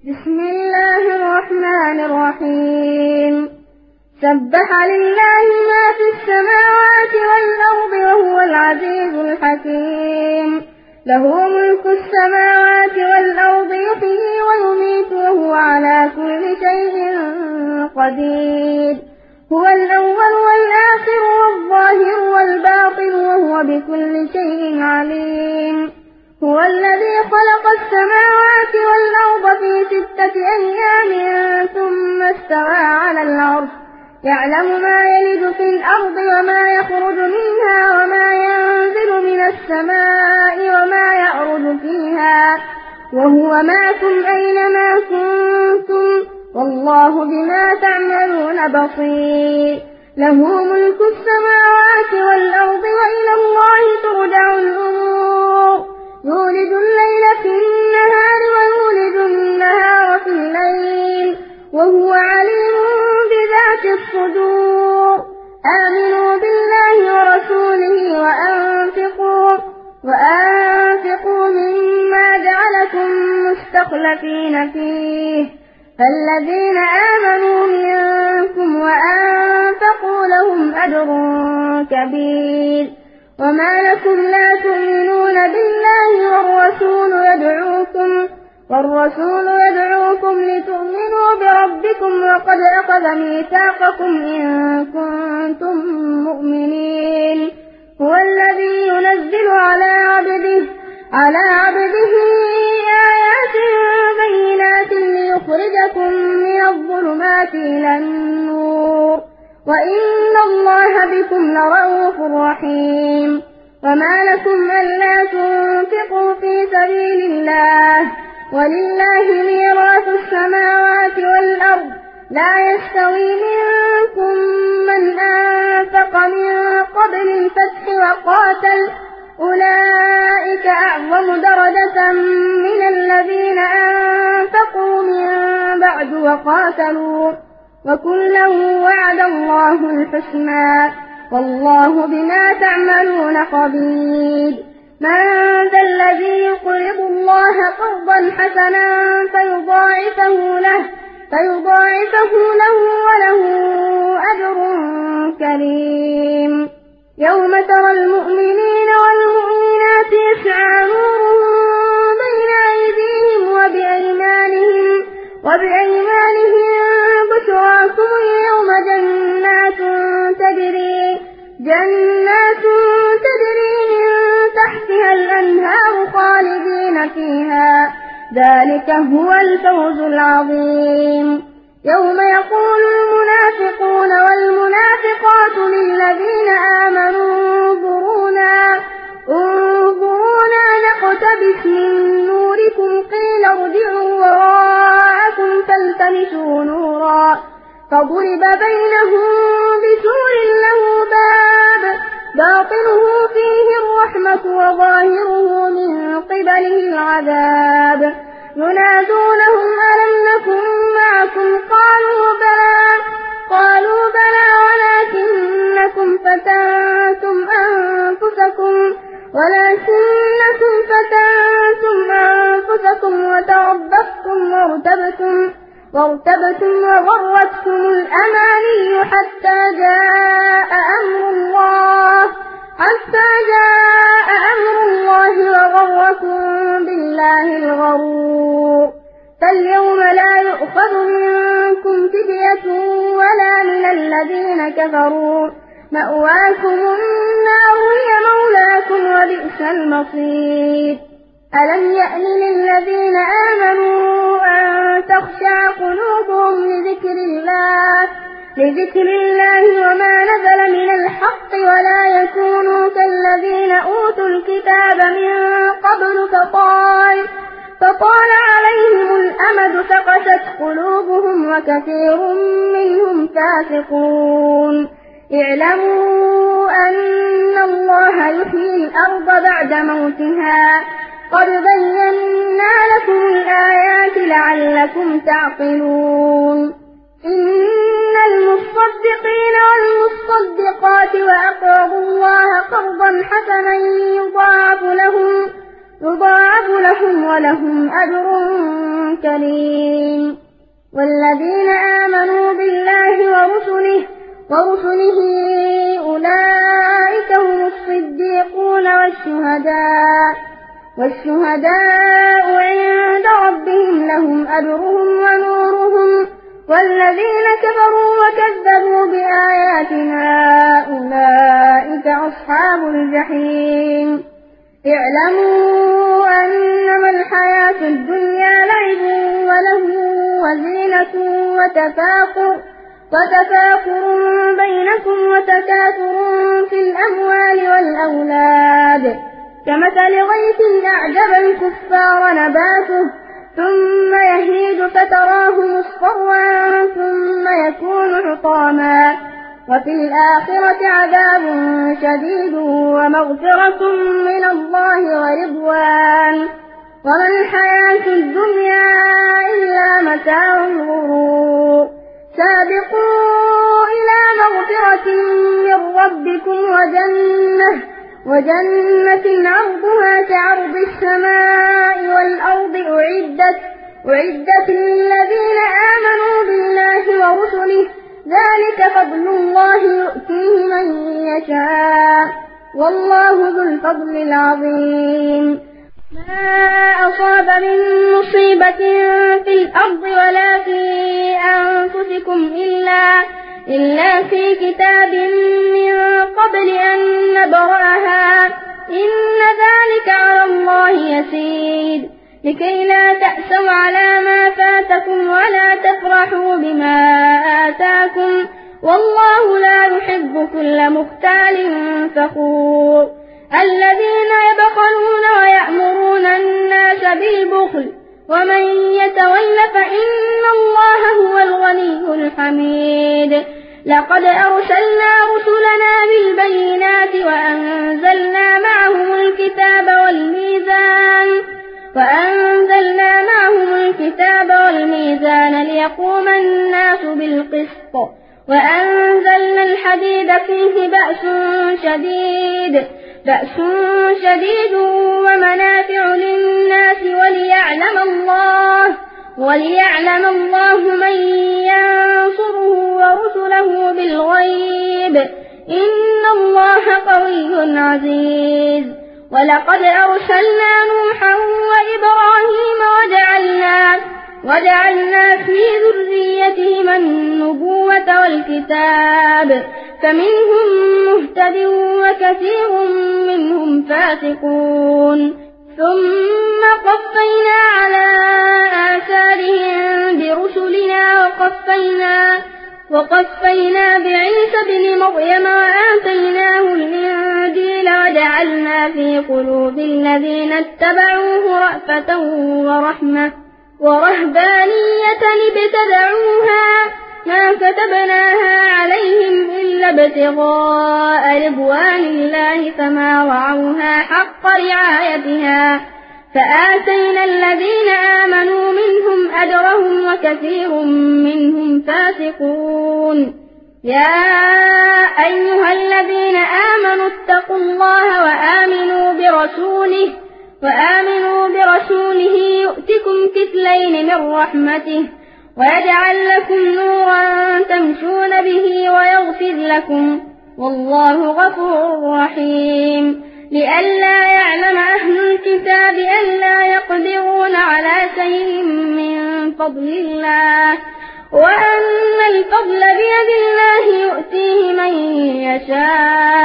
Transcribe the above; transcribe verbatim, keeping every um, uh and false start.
بسم الله الرحمن الرحيم سبح لله ما في السماوات والأرض وهو العزيز الحكيم له ملك السماوات والأرض يحيي ويميت وهو على كل شيء قدير هو الأول والآخر والظاهر والباطن وهو بكل شيء عليم هو الذي خلق السماوات والأرض في ستة أيام ثم استوى على العرش يعلم ما يلج في الأرض وما يخرج منها وما ينزل من السماء وما يعرج فيها وهو معكم أينما كنتم والله بما تعملون بصير له ملك السماوات والأرض وإلى الله ترجع الأمور يولد الليل في النهار ويولد النهار في الليل وهو عليم بذات الصدور آمنوا بالله ورسوله وأنفقوا, وأنفقوا مما جعلكم مستخلفين فيه فالذين آمنوا منكم وأنفقوا لهم أجر كبير وما لكم لا تؤمنون بالله والرسول يدعوكم والرسول يدعوكم لتؤمنوا بربكم وقد أخذ ميثاقكم إن كنتم مؤمنين هو الذي ينزل على عبده على عبده آيات بينات ليخرجكم من الظلمات إلى النور وإن الله بكم لرءوف رحيم وما لكم ألا تنفقوا في سبيل الله ولله ميراث السماوات والأرض لا يستوي منكم من أنفق من قبل الفتح وقاتل أولئك أعظم درجة من الذين أنفقوا من بعد وقاتلوا وكلا وعد الله الحسنى والله بما تعملون خبير من ذا الذي يقرض الله قرضا حسنا فيضاعفه له فيضاعفه له وله أجر كريم يوم ترى المؤمنين والمؤمنات يسعى نورهم بين أيديهم وبأيمانهم وبأيمانهم بشراكم اليوم جنات تجري جنات تجري من تحتها الأنهار خالدين فيها ذلك هو الفوز العظيم يوم يقول المنافقون والمنافقات للذين آمنوا انظرونا انظرونا نقتبس من نوركم قيل ارجعوا وراءكم فالتمسوا نورا فضرب بينهم بسور له باب باطنه فيه الرحمة وظاهره من قبله العذاب ينادونهم ألم نكن معكم قالوا بلى قالوا بلى ولكنكم فتنتم أنفسكم ولكنكم فتنتم أنفسكم وتربصتم وارتبتم وارتبتم وغرتكم الأماني حتى جاء أمر الله حتى جاء أمر الله وغركم بالله الغرور فاليوم لا يؤخذ منكم فدية ولا من الذين كفروا مأواكم النار هي مولاكم وبئس المصير ألم يأن للذين آمنوا أن تخشع قلوبهم لذكر الله لذكر الله وما نزل من الحق ولا يكونوا كالذين أوتوا الكتاب من قبل فطال فطال عليهم الأمد فقست قلوبهم وكثير منهم فاسقون اعلموا أن الله يحيي الأرض بعد موتها قد بينا لكم الآيات لعلكم تعقلون إن المصدقين والمصدقات وأقرضوا الله قرضا حسنا يضاعف لهم يضاعف لهم ولهم أجر كريم والذين آمنوا بالله ورسله ورسله أولئك هم الصديقون والشهداء والشهداء عند ربهم لهم أجرهم ونورهم والذين كفروا وكذبوا بآياتنا أولئك أصحاب الجحيم اعلموا أنما الحياة الدنيا لعب وله وزينة وتفاخر وتفاخر بينكم وتكاثر في الأموال والأولاد كمثل غيث أعجب الكفار نباته ثم يهيج فتراه مصفرا ثم يكون حطاما وفي الآخرة عذاب شديد ومغفرة من الله ورضوان وما الحياة الدنيا إلا متاع الغرور سابقوا إلى مغفرة من ربكم وجنة وجنة عرضها كعرض السماء والأرض أعدت أعدت للذين آمنوا بالله ورسله ذلك فضل الله يؤتيه من يشاء والله ذو الفضل العظيم ما أصاب من مصيبة في الأرض ولا في أنفسكم إلا إلا في كتاب من قبل أن نبرأها إن ذلك على الله يسير لكي لا تأسوا على ما فاتكم ولا تفرحوا بما آتاكم والله لا يحب كل مختال فخور الذين يبخلون ويأمرون الناس بالبخل ومن يتول فإن الله هو الغني الحميد لقد أرسلنا رسلنا بالبينات وأنزلنا معهم الكتاب والميزان وأنزلنا معهم الكتاب والميزان ليقوم الناس بالقسط وأنزلنا الحديد فيه بأس شديد بأس شديد ومنافع للناس وليعلم الله وليعلم الله من ينصره ورسله بالغيب إن الله قوي عزيز ولقد أرسلنا نوحا وإبراهيم وجعلنا وجعلنا في ذريتهما النبوة والكتاب فمنهم مهتد وكثير منهم فاسقون ثم قفينا على آثارهم برسلنا وقفينا وقفينا بعيسى بن مريم وآتيناه الإنجيل وجعلنا في قلوب الذين اتبعوه رأفة ورحمة ورهبانية ابتدعوها ما كتبناها عليهم إلا ابتغاء رضوان الله فما رعوها حق رعايتها فآتينا الذين آمنوا منهم أجرهم وكثير منهم فاسقون يا أيها الذين آمنوا اتقوا الله وآمنوا برسوله وآمنوا برسوله يؤتكم كفلين من رحمته ويجعل لكم نورا تمشون به ويغفر لكم والله غفور رحيم لئلا يعلم أهل الكتاب ألا يقدرون على شيء من فضل الله وأن الفضل بيد الله يؤتيه من يشاء